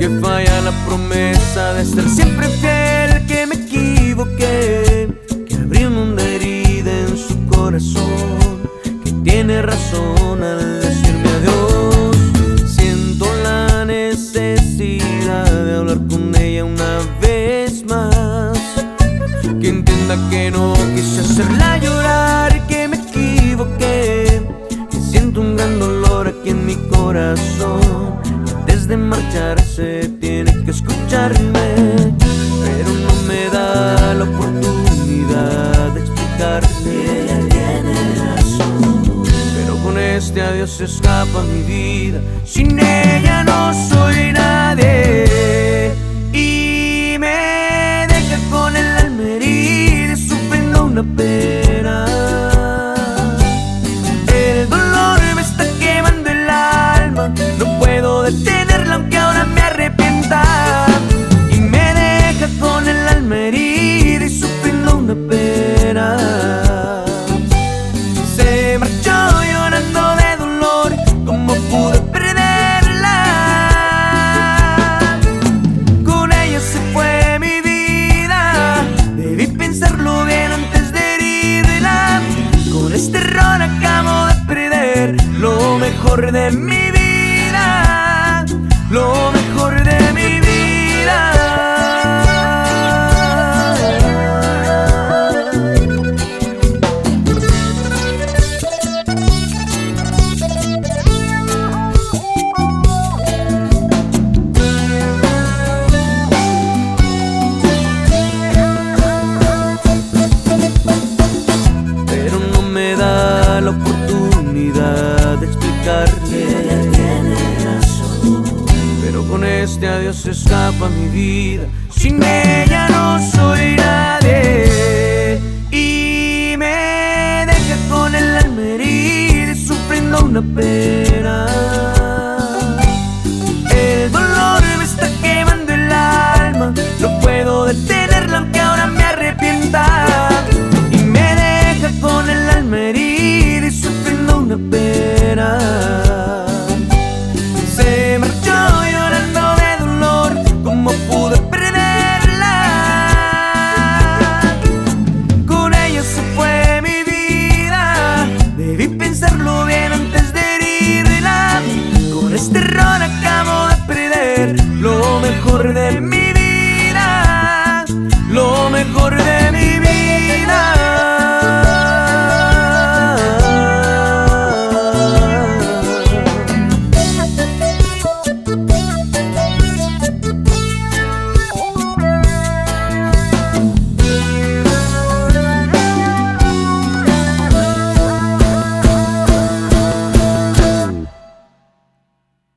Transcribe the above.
que falla la promesa de ser siempre fiel, que me equivoqué, que abrí una herida en su corazón, que tiene razón al decirme adiós. Siento la necesidad de hablar con ella una vez más, que entienda que no quise hacerla llorar, que me equivoqué, que siento un gran dolor aquí en mi corazón. Antes de marcharse tiene que escucharme, pero no me da la oportunidad de explicarle. Ella tiene razón, pero con este adiós se escapa mi vida. Sin ella no soy nadie, y me deja con el alma herida y sufriendo una pena. El dolor me está quemando el alma, no puedo detenerla aunque ahora me arrepienta. Y me deja con el alma herida y sufriendo una pena. Se marchó llorando de dolor, ¿cómo pude perderla? Con ella se fue mi vida, debí pensarlo bien antes de herirla. Con este error acabo de perder lo mejor de mi vida, lo mejor de mi vida. Pero no me da la oportunidad de explicarle. Ella tiene razón, pero con este adiós se escapa mi vida. Sin ella no soy nadie, y me deja con el alma herida y sufriendo una pena.